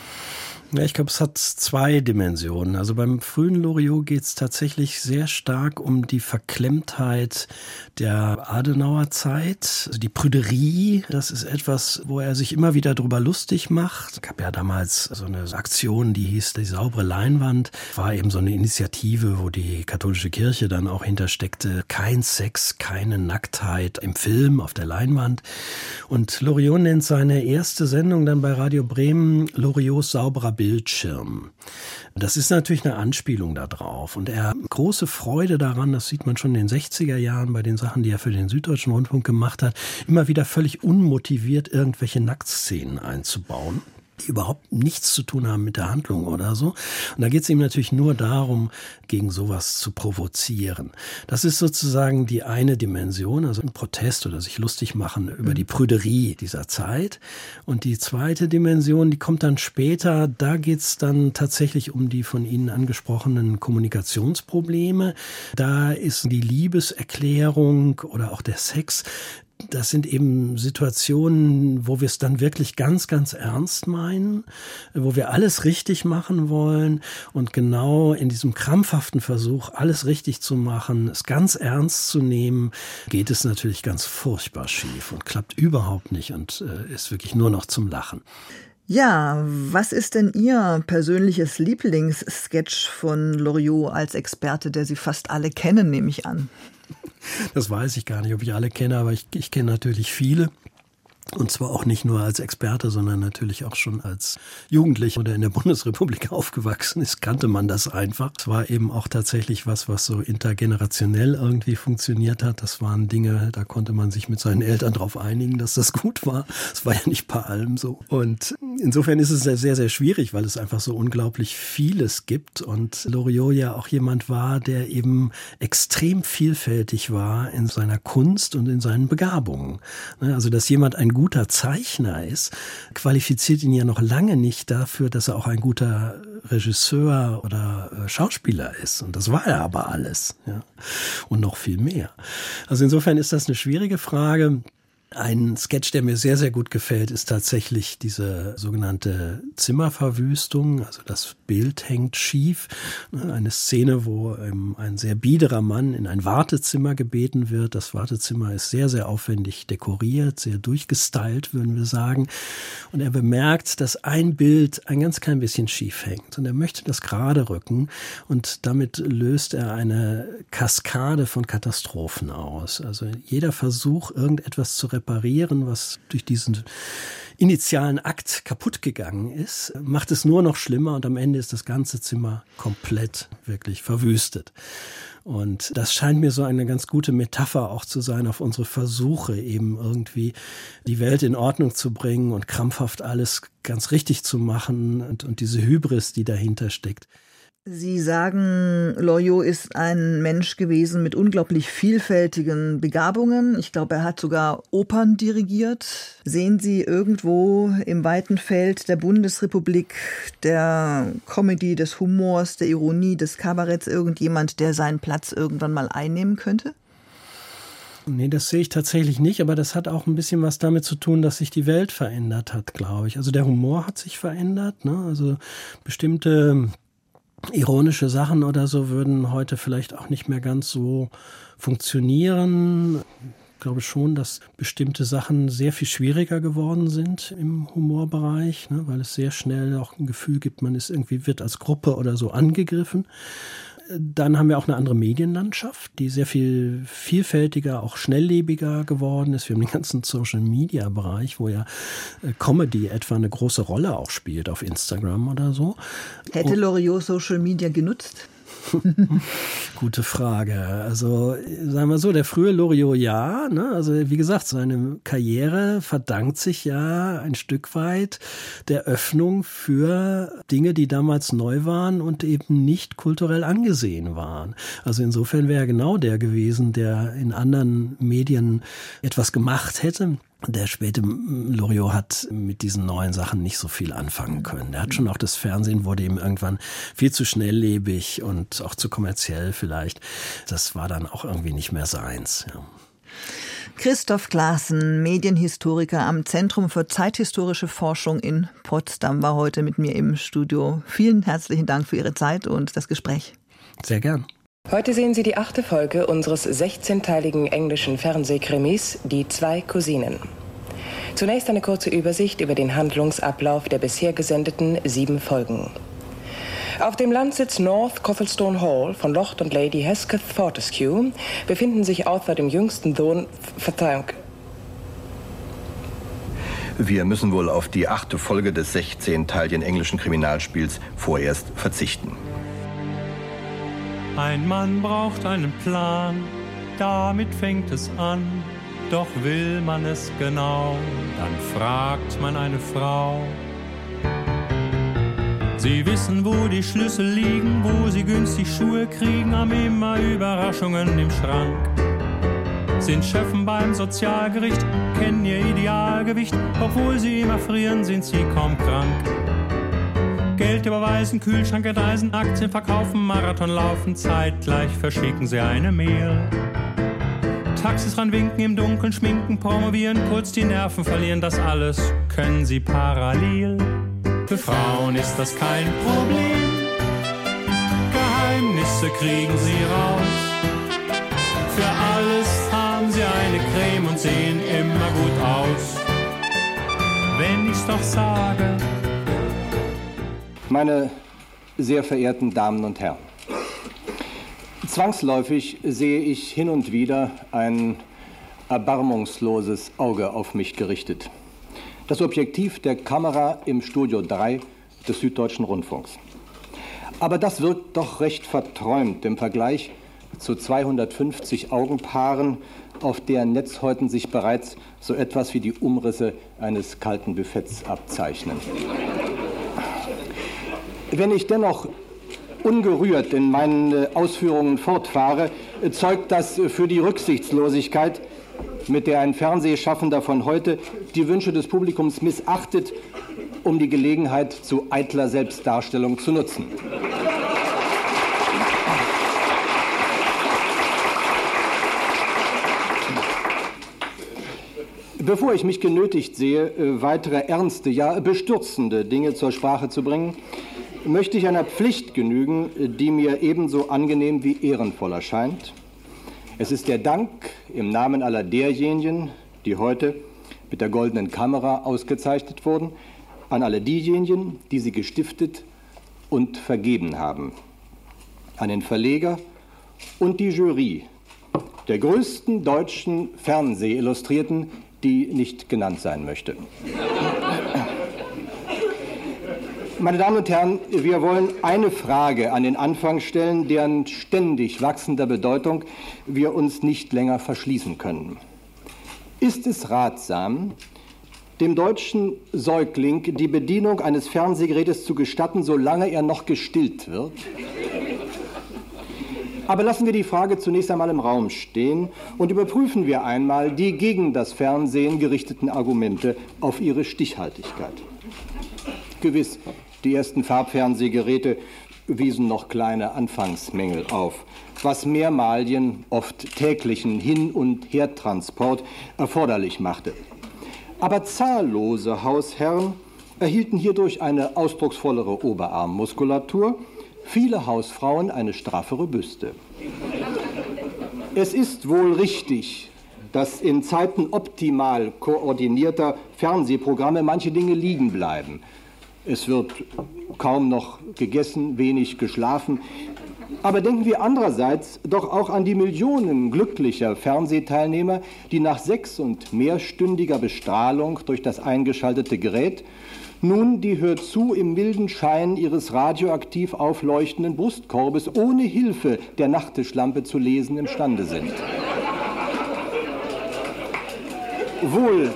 Ja, ich glaube, es hat zwei Dimensionen. Also beim frühen Loriot geht es tatsächlich sehr stark um die Verklemmtheit der Adenauer Zeit. Also die Prüderie, das ist etwas, wo er sich immer wieder drüber lustig macht. Es gab ja damals so eine Aktion, die hieß die saubere Leinwand. War eben so eine Initiative, wo die katholische Kirche dann auch hintersteckte. Kein Sex, keine Nacktheit im Film, auf der Leinwand. Und Loriot nennt seine erste Sendung dann bei Radio Bremen Loriots sauberer Bildschirm. Das ist natürlich eine Anspielung da drauf. Und er hat große Freude daran, das sieht man schon in den sechziger Jahren bei den Sachen, die er für den Süddeutschen Rundfunk gemacht hat, immer wieder völlig unmotiviert irgendwelche Nacktszenen einzubauen, die überhaupt nichts zu tun haben mit der Handlung oder so. Und da geht es ihm natürlich nur darum, gegen sowas zu provozieren. Das ist sozusagen die eine Dimension, also ein Protest oder sich lustig machen über die Prüderie dieser Zeit. Und die zweite Dimension, die kommt dann später, da geht es dann tatsächlich um die von Ihnen angesprochenen Kommunikationsprobleme. Da ist die Liebeserklärung oder auch der Sex, das sind eben Situationen, wo wir es dann wirklich ganz, ganz ernst meinen, wo wir alles richtig machen wollen und genau in diesem krampfhaften Versuch, alles richtig zu machen, es ganz ernst zu nehmen, geht es natürlich ganz furchtbar schief und klappt überhaupt nicht und äh, ist wirklich nur noch zum Lachen. Ja, was ist denn Ihr persönliches Lieblingssketch von Loriot als Experte, der Sie fast alle kennen, nehme ich an? Das weiß ich gar nicht, ob ich alle kenne, aber ich, ich kenne natürlich viele. Und zwar auch nicht nur als Experte, sondern natürlich auch schon als Jugendlicher oder in der Bundesrepublik aufgewachsen ist, kannte man das einfach. Es war eben auch tatsächlich was, was so intergenerationell irgendwie funktioniert hat. Das waren Dinge, da konnte man sich mit seinen Eltern drauf einigen, dass das gut war. Es war ja nicht bei allem so. Und insofern ist es sehr, sehr schwierig, weil es einfach so unglaublich vieles gibt. Und Loriot ja auch jemand war, der eben extrem vielfältig war in seiner Kunst und in seinen Begabungen. Also, dass jemand ein guter Zeichner ist, qualifiziert ihn ja noch lange nicht dafür, dass er auch ein guter Regisseur oder Schauspieler ist. Und das war er aber alles. Ja. Und noch viel mehr. Also insofern ist das eine schwierige Frage. Ein Sketch, der mir sehr, sehr gut gefällt, ist tatsächlich diese sogenannte Zimmerverwüstung. Also das Bild hängt schief. Eine Szene, wo ein sehr biederer Mann in ein Wartezimmer gebeten wird. Das Wartezimmer ist sehr, sehr aufwendig dekoriert, sehr durchgestylt, würden wir sagen. Und er bemerkt, dass ein Bild ein ganz klein bisschen schief hängt. Und er möchte das gerade rücken. Und damit löst er eine Kaskade von Katastrophen aus. Also jeder Versuch, irgendetwas zu reparieren, reparieren, was durch diesen initialen Akt kaputt gegangen ist, macht es nur noch schlimmer und am Ende ist das ganze Zimmer komplett wirklich verwüstet. Und das scheint mir so eine ganz gute Metapher auch zu sein auf unsere Versuche, eben irgendwie die Welt in Ordnung zu bringen und krampfhaft alles ganz richtig zu machen und, und diese Hybris, die dahinter steckt. Sie sagen, Loriot ist ein Mensch gewesen mit unglaublich vielfältigen Begabungen. Ich glaube, er hat sogar Opern dirigiert. Sehen Sie irgendwo im weiten Feld der Bundesrepublik, der Comedy, des Humors, der Ironie, des Kabaretts irgendjemand, der seinen Platz irgendwann mal einnehmen könnte? Nee, das sehe ich tatsächlich nicht, aber das hat auch ein bisschen was damit zu tun, dass sich die Welt verändert hat, glaube ich. Also der Humor hat sich verändert, ne? Also bestimmte ironische Sachen oder so würden heute vielleicht auch nicht mehr ganz so funktionieren. Ich glaube schon, dass bestimmte Sachen sehr viel schwieriger geworden sind im Humorbereich, ne, weil es sehr schnell auch ein Gefühl gibt, man ist irgendwie, wird als Gruppe oder so angegriffen. Dann haben wir auch eine andere Medienlandschaft, die sehr viel vielfältiger, auch schnelllebiger geworden ist. Wir haben den ganzen Social-Media-Bereich, wo ja Comedy etwa eine große Rolle auch spielt auf Instagram oder so. Hätte Loriot Social Media genutzt? Gute Frage. Also sagen wir so, der frühe Loriot ja, ne? Also wie gesagt, seine Karriere verdankt sich ja ein Stück weit der Öffnung für Dinge, die damals neu waren und eben nicht kulturell angesehen waren. Also insofern wäre er genau der gewesen, der in anderen Medien etwas gemacht hätte. Der späte Loriot hat mit diesen neuen Sachen nicht so viel anfangen können. Er hat schon auch, das Fernsehen wurde ihm irgendwann viel zu schnelllebig und auch zu kommerziell vielleicht. Das war dann auch irgendwie nicht mehr seins. Ja. Christoph Classen, Medienhistoriker am Zentrum für zeithistorische Forschung in Potsdam, war heute mit mir im Studio. Vielen herzlichen Dank für Ihre Zeit und das Gespräch. Sehr gern. Heute sehen Sie die achte Folge unseres sechzehnteiligen englischen Fernsehkrimis Die zwei Cousinen. Zunächst eine kurze Übersicht über den Handlungsablauf der bisher gesendeten sieben Folgen. Auf dem Landsitz North Cothelstone Hall von Lord und Lady Hesketh Fortescue befinden sich außer dem jüngsten Sohn... Verzeihung. Wir müssen wohl auf die achte Folge des sechzehnteiligen englischen Kriminalspiels vorerst verzichten. Ein Mann braucht einen Plan, damit fängt es an. Doch will man es genau, dann fragt man eine Frau. Sie wissen, wo die Schlüssel liegen, wo sie günstig Schuhe kriegen, haben immer Überraschungen im Schrank. Sind Schöffen beim Sozialgericht, kennen ihr Idealgewicht, obwohl sie immer frieren, sind sie kaum krank. Geld überweisen, Kühlschrank entreißen, Aktien verkaufen, Marathon laufen, zeitgleich verschicken sie eine Mail. Taxis ranwinken, im Dunkeln schminken, promovieren, kurz die Nerven verlieren, das alles können sie parallel. Für Frauen ist das kein Problem, Geheimnisse kriegen sie raus. Für alles haben sie eine Creme und sehen immer gut aus. Wenn ich's doch sage. Meine sehr verehrten Damen und Herren, zwangsläufig sehe ich hin und wieder ein erbarmungsloses Auge auf mich gerichtet. Das Objektiv der Kamera im Studio drei des Süddeutschen Rundfunks. Aber das wirkt doch recht verträumt im Vergleich zu zweihundertfünfzig Augenpaaren, auf deren Netzhäuten sich bereits so etwas wie die Umrisse eines kalten Buffets abzeichnen. Wenn ich dennoch ungerührt in meinen Ausführungen fortfahre, zeugt das für die Rücksichtslosigkeit, mit der ein Fernsehschaffender von heute die Wünsche des Publikums missachtet, um die Gelegenheit zu eitler Selbstdarstellung zu nutzen. Bevor ich mich genötigt sehe, weitere ernste, ja bestürzende Dinge zur Sprache zu bringen, möchte ich einer Pflicht genügen, die mir ebenso angenehm wie ehrenvoll erscheint. Es ist der Dank im Namen aller derjenigen, die heute mit der Goldenen Kamera ausgezeichnet wurden, an alle diejenigen, die sie gestiftet und vergeben haben, an den Verleger und die Jury der größten deutschen Fernsehillustrierten, die nicht genannt sein möchte. Meine Damen und Herren, wir wollen eine Frage an den Anfang stellen, deren ständig wachsender Bedeutung wir uns nicht länger verschließen können. Ist es ratsam, dem deutschen Säugling die Bedienung eines Fernsehgerätes zu gestatten, solange er noch gestillt wird? Aber lassen wir die Frage zunächst einmal im Raum stehen und überprüfen wir einmal die gegen das Fernsehen gerichteten Argumente auf ihre Stichhaltigkeit. Gewiss, die ersten Farbfernsehgeräte wiesen noch kleine Anfangsmängel auf, was Mehrmalien, oft täglichen Hin- und Hertransport erforderlich machte. Aber zahllose Hausherren erhielten hierdurch eine ausdrucksvollere Oberarmmuskulatur, viele Hausfrauen eine straffere Büste. Es ist wohl richtig, dass in Zeiten optimal koordinierter Fernsehprogramme manche Dinge liegen bleiben. Es wird kaum noch gegessen, wenig geschlafen. Aber denken wir andererseits doch auch an die Millionen glücklicher Fernsehteilnehmer, die nach sechs- und mehrstündiger Bestrahlung durch das eingeschaltete Gerät nun die Hör zu im milden Schein ihres radioaktiv aufleuchtenden Brustkorbes ohne Hilfe der Nachttischlampe zu lesen imstande sind. Wohl,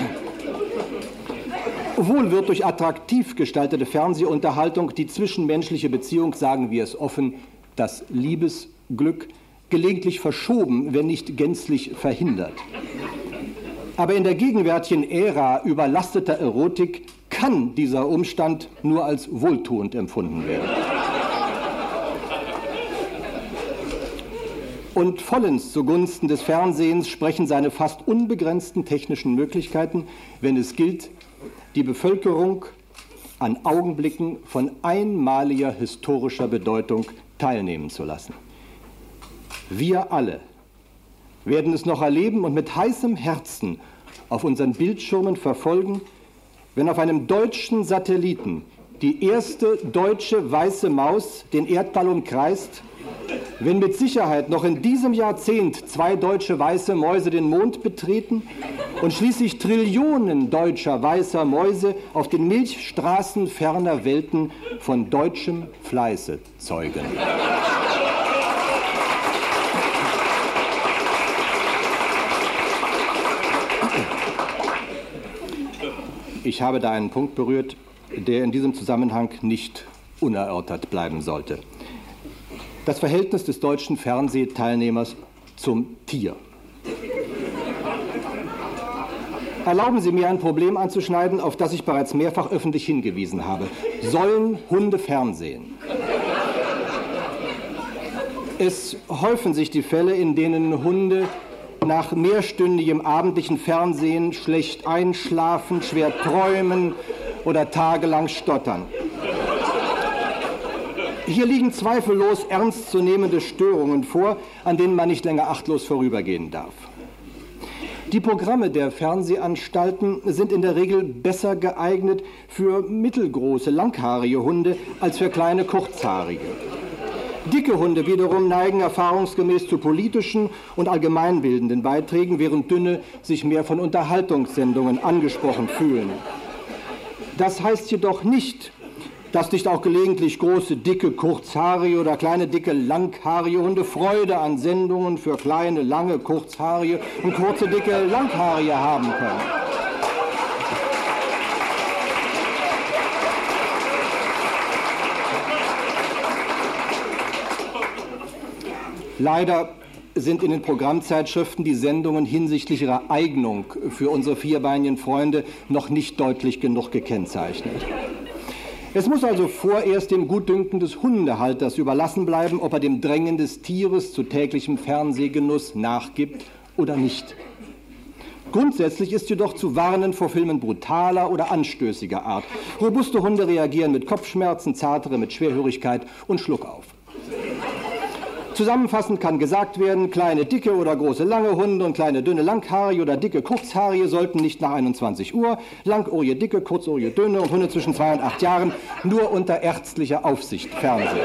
wohl wird durch attraktiv gestaltete Fernsehunterhaltung die zwischenmenschliche Beziehung, sagen wir es offen, das Liebesglück, gelegentlich verschoben, wenn nicht gänzlich verhindert. Aber in der gegenwärtigen Ära überlasteter Erotik kann dieser Umstand nur als wohltuend empfunden werden. Und vollends zugunsten des Fernsehens sprechen seine fast unbegrenzten technischen Möglichkeiten, wenn es gilt, die Bevölkerung an Augenblicken von einmaliger historischer Bedeutung teilnehmen zu lassen. Wir alle werden es noch erleben und mit heißem Herzen auf unseren Bildschirmen verfolgen, wenn auf einem deutschen Satelliten die erste deutsche weiße Maus den Erdball umkreist, wenn mit Sicherheit noch in diesem Jahrzehnt zwei deutsche weiße Mäuse den Mond betreten und schließlich Trillionen deutscher weißer Mäuse auf den Milchstraßen ferner Welten von deutschem Fleiße zeugen. Ich habe da einen Punkt berührt, der in diesem Zusammenhang nicht unerörtert bleiben sollte. Das Verhältnis des deutschen Fernsehteilnehmers zum Tier. Erlauben Sie mir, ein Problem anzuschneiden, auf das ich bereits mehrfach öffentlich hingewiesen habe. Sollen Hunde fernsehen? Es häufen sich die Fälle, in denen Hunde nach mehrstündigem abendlichen Fernsehen schlecht einschlafen, schwer träumen oder tagelang stottern. Hier liegen zweifellos ernstzunehmende Störungen vor, an denen man nicht länger achtlos vorübergehen darf. Die Programme der Fernsehanstalten sind in der Regel besser geeignet für mittelgroße, langhaarige Hunde als für kleine, kurzhaarige. Dicke Hunde wiederum neigen erfahrungsgemäß zu politischen und allgemeinbildenden Beiträgen, während dünne sich mehr von Unterhaltungssendungen angesprochen fühlen. Das heißt jedoch nicht, dass nicht auch gelegentlich große, dicke, kurzhaarige oder kleine, dicke, langhaarige Hunde Freude an Sendungen für kleine, lange, kurzhaarige und kurze, dicke, langhaarige haben können. Leider sind in den Programmzeitschriften die Sendungen hinsichtlich ihrer Eignung für unsere vierbeinigen Freunde noch nicht deutlich genug gekennzeichnet. Es muss also vorerst dem Gutdünken des Hundehalters überlassen bleiben, ob er dem Drängen des Tieres zu täglichem Fernsehgenuss nachgibt oder nicht. Grundsätzlich ist jedoch zu warnen vor Filmen brutaler oder anstößiger Art. Robuste Hunde reagieren mit Kopfschmerzen, zartere mit Schwerhörigkeit und Schluckauf. Zusammenfassend kann gesagt werden, kleine, dicke oder große, lange Hunde und kleine, dünne, langhaarige oder dicke, kurzhaarige sollten nicht nach einundzwanzig Uhr, langohrige, dicke, kurzohrige, dünne und Hunde zwischen zwei und acht Jahren nur unter ärztlicher Aufsicht fernsehen.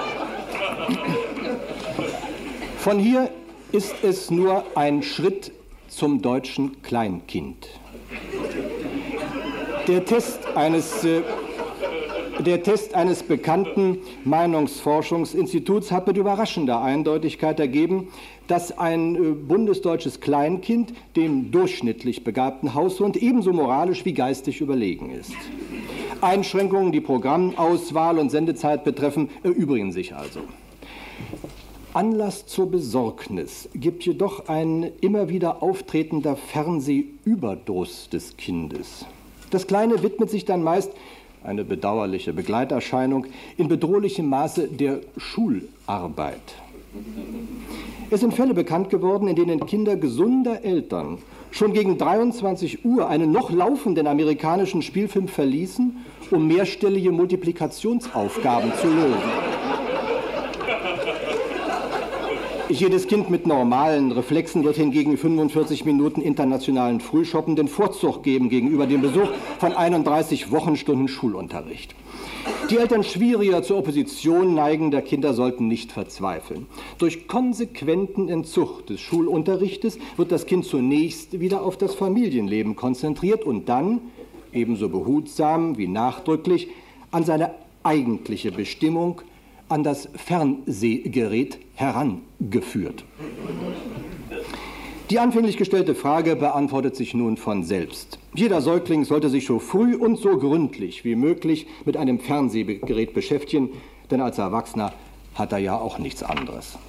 Von hier ist es nur ein Schritt zum deutschen Kleinkind. Der Test eines... Äh, Der Test eines bekannten Meinungsforschungsinstituts hat mit überraschender Eindeutigkeit ergeben, dass ein bundesdeutsches Kleinkind dem durchschnittlich begabten Haushund ebenso moralisch wie geistig überlegen ist. Einschränkungen, die Programmauswahl und Sendezeit betreffen, erübrigen sich also. Anlass zur Besorgnis gibt jedoch ein immer wieder auftretender Fernsehüberdruss des Kindes. Das Kleine widmet sich dann meist, eine bedauerliche Begleiterscheinung, in bedrohlichem Maße der Schularbeit. Es sind Fälle bekannt geworden, in denen Kinder gesunder Eltern schon gegen dreiundzwanzig Uhr einen noch laufenden amerikanischen Spielfilm verließen, um mehrstellige Multiplikationsaufgaben zu lösen. Jedes Kind mit normalen Reflexen wird hingegen fünfundvierzig Minuten internationalen Frühschoppen den Vorzug geben gegenüber dem Besuch von einunddreißig Wochenstunden Schulunterricht. Die Eltern schwieriger zur Opposition neigender Kinder sollten nicht verzweifeln. Durch konsequenten Entzug des Schulunterrichtes wird das Kind zunächst wieder auf das Familienleben konzentriert und dann, ebenso behutsam wie nachdrücklich, an seine eigentliche Bestimmung, an das Fernsehgerät herangeführt. Die anfänglich gestellte Frage beantwortet sich nun von selbst. Jeder Säugling sollte sich so früh und so gründlich wie möglich mit einem Fernsehgerät beschäftigen, denn als Erwachsener hat er ja auch nichts anderes.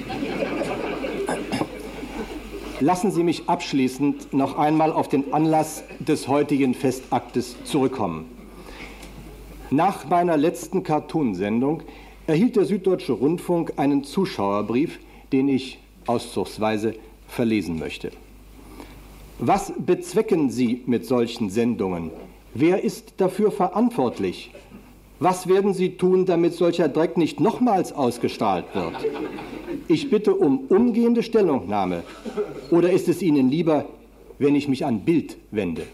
Lassen Sie mich abschließend noch einmal auf den Anlass des heutigen Festaktes zurückkommen. Nach meiner letzten Cartoonsendung erhielt der Süddeutsche Rundfunk einen Zuschauerbrief, den ich auszugsweise verlesen möchte. Was bezwecken Sie mit solchen Sendungen? Wer ist dafür verantwortlich? Was werden Sie tun, damit solcher Dreck nicht nochmals ausgestrahlt wird? Ich bitte um umgehende Stellungnahme. Oder ist es Ihnen lieber, wenn ich mich an Bild wende?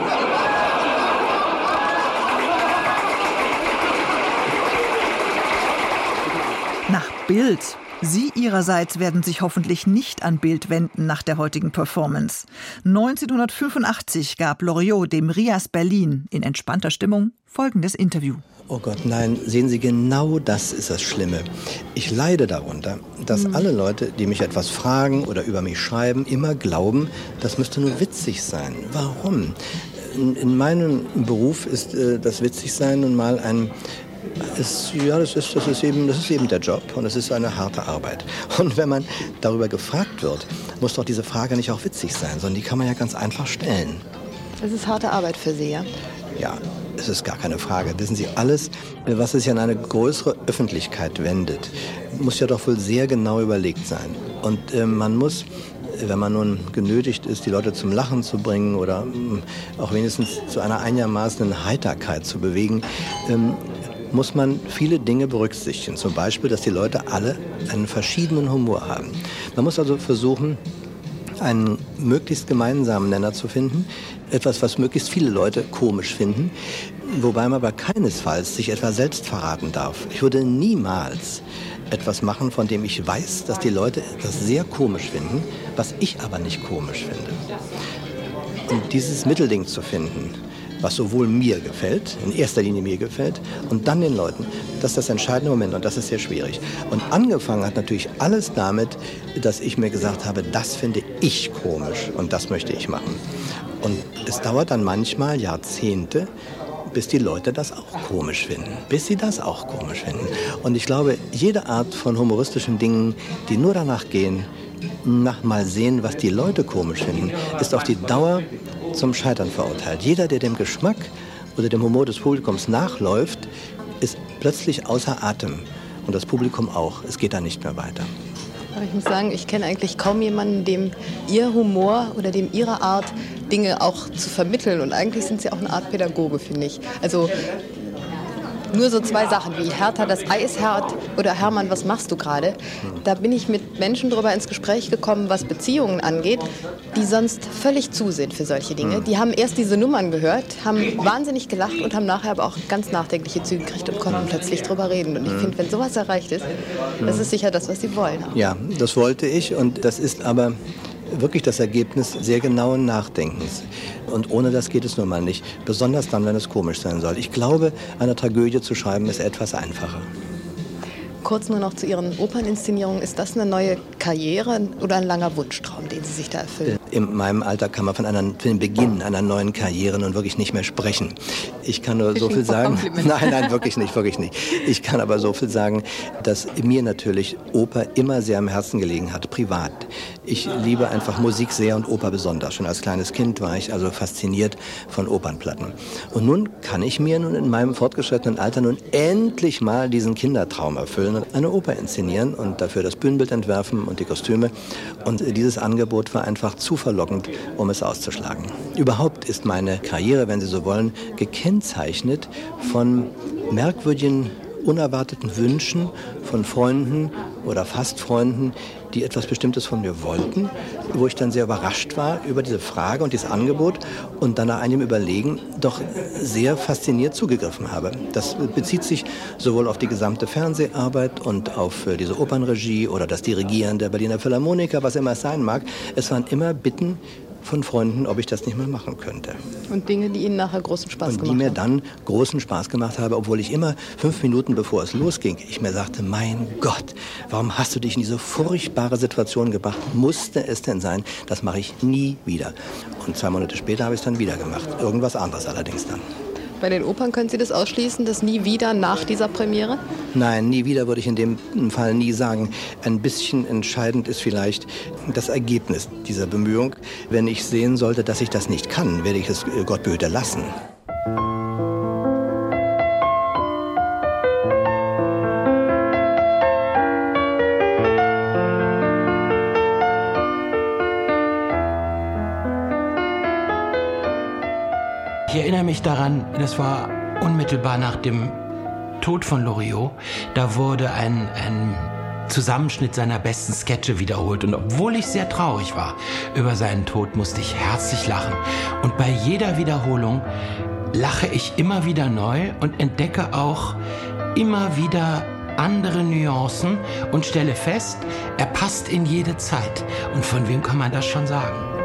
Nach Bild. Sie ihrerseits werden sich hoffentlich nicht an Bild wenden nach der heutigen Performance. neunzehnhundertfünfundachtzig gab Loriot dem Rias Berlin in entspannter Stimmung folgendes Interview. Oh Gott, nein, sehen Sie, genau das ist das Schlimme. Ich leide darunter, dass mhm. alle Leute, die mich etwas fragen oder über mich schreiben, immer glauben, das müsste nur witzig sein. Warum? In, in meinem Beruf ist äh, das Witzigsein nun mal ein... Es, ja, das ist, das, ist eben, das ist eben der Job und es ist eine harte Arbeit. Und wenn man darüber gefragt wird, muss doch diese Frage nicht auch witzig sein, sondern die kann man ja ganz einfach stellen. Das ist harte Arbeit für Sie, ja? Ja, es ist gar keine Frage. Wissen Sie, alles, was sich an eine größere Öffentlichkeit wendet, muss ja doch wohl sehr genau überlegt sein. Und äh, man muss, wenn man nun genötigt ist, die Leute zum Lachen zu bringen oder äh, auch wenigstens zu einer einigermaßen Heiterkeit zu bewegen, ähm, muss man viele Dinge berücksichtigen. Zum Beispiel, dass die Leute alle einen verschiedenen Humor haben. Man muss also versuchen, einen möglichst gemeinsamen Nenner zu finden. Etwas, was möglichst viele Leute komisch finden. Wobei man aber keinesfalls sich etwa selbst verraten darf. Ich würde niemals etwas machen, von dem ich weiß, dass die Leute das sehr komisch finden, was ich aber nicht komisch finde. Und dieses Mittelding zu finden, was sowohl mir gefällt, in erster Linie mir gefällt, und dann den Leuten, das ist das entscheidende Moment und das ist sehr schwierig. Und angefangen hat natürlich alles damit, dass ich mir gesagt habe, das finde ich komisch und das möchte ich machen. Und es dauert dann manchmal Jahrzehnte, bis die Leute das auch komisch finden, bis sie das auch komisch finden. Und ich glaube, jede Art von humoristischen Dingen, die nur danach gehen, nach mal sehen, was die Leute komisch finden, ist auf die Dauer zum Scheitern verurteilt. Jeder, der dem Geschmack oder dem Humor des Publikums nachläuft, ist plötzlich außer Atem. Und das Publikum auch. Es geht da nicht mehr weiter. Aber ich muss sagen, ich kenne eigentlich kaum jemanden, dem Ihr Humor oder dem Ihre Art, Dinge auch zu vermitteln. Und eigentlich sind Sie auch eine Art Pädagoge, finde ich. Also nur so zwei Sachen wie Hertha, das Ei ist hart oder Hermann, was machst du gerade? Da bin ich mit Menschen darüber ins Gespräch gekommen, was Beziehungen angeht, die sonst völlig zu sind für solche Dinge. Die haben erst diese Nummern gehört, haben wahnsinnig gelacht und haben nachher aber auch ganz nachdenkliche Züge gekriegt und konnten plötzlich drüber reden. Und ich finde, wenn sowas erreicht ist, das ist sicher das, was sie wollen. Ja, das wollte ich und das ist aber wirklich das Ergebnis sehr genauen Nachdenkens. Und ohne das geht es nun mal nicht, besonders dann, wenn es komisch sein soll. Ich glaube, eine Tragödie zu schreiben ist etwas einfacher. Kurz nur noch zu Ihren Operninszenierungen. Ist das eine neue Karriere oder ein langer Wunschtraum, den Sie sich da erfüllen? In meinem Alter kann man von einem Beginn einer neuen Karriere nun wirklich nicht mehr sprechen. Ich kann nur so viel sagen. Nein, nein, wirklich nicht, wirklich nicht. Ich kann aber so viel sagen, dass mir natürlich Oper immer sehr am Herzen gelegen hat, privat. Ich liebe einfach Musik sehr und Oper besonders. Schon als kleines Kind war ich also fasziniert von Opernplatten. Und nun kann ich mir nun in meinem fortgeschrittenen Alter nun endlich mal diesen Kindertraum erfüllen und eine Oper inszenieren und dafür das Bühnenbild entwerfen und die Kostüme. Und dieses Angebot war einfach zu verlockend, um es auszuschlagen. Überhaupt ist meine Karriere, wenn Sie so wollen, gekennzeichnet von merkwürdigen, unerwarteten Wünschen von Freunden oder fast Freunden, die etwas Bestimmtes von mir wollten, wo ich dann sehr überrascht war über diese Frage und dieses Angebot und dann nach einem Überlegen doch sehr fasziniert zugegriffen habe. Das bezieht sich sowohl auf die gesamte Fernseharbeit und auf diese Opernregie oder das Dirigieren der Berliner Philharmoniker, was immer es sein mag. Es waren immer Bitten von Freunden, ob ich das nicht mehr machen könnte. Und Dinge, die Ihnen nachher großen Spaß gemacht haben. Und die mir dann großen Spaß gemacht haben, obwohl ich immer fünf Minuten bevor es losging, ich mir sagte, mein Gott, warum hast du dich in diese furchtbare Situation gebracht? Musste es denn sein? Das mache ich nie wieder. Und zwei Monate später habe ich es dann wieder gemacht. Irgendwas anderes allerdings dann. Bei den Opern können Sie das ausschließen, dass nie wieder nach dieser Premiere? Nein, nie wieder würde ich in dem Fall nie sagen. Ein bisschen entscheidend ist vielleicht das Ergebnis dieser Bemühung. Wenn ich sehen sollte, dass ich das nicht kann, werde ich es Gott behüte lassen. Ich erinnere mich daran, das war unmittelbar nach dem Tod von Loriot. Da wurde ein, ein Zusammenschnitt seiner besten Sketche wiederholt. Und obwohl ich sehr traurig war über seinen Tod, musste ich herzlich lachen. Und bei jeder Wiederholung lache ich immer wieder neu und entdecke auch immer wieder andere Nuancen und stelle fest, er passt in jede Zeit. Und von wem kann man das schon sagen?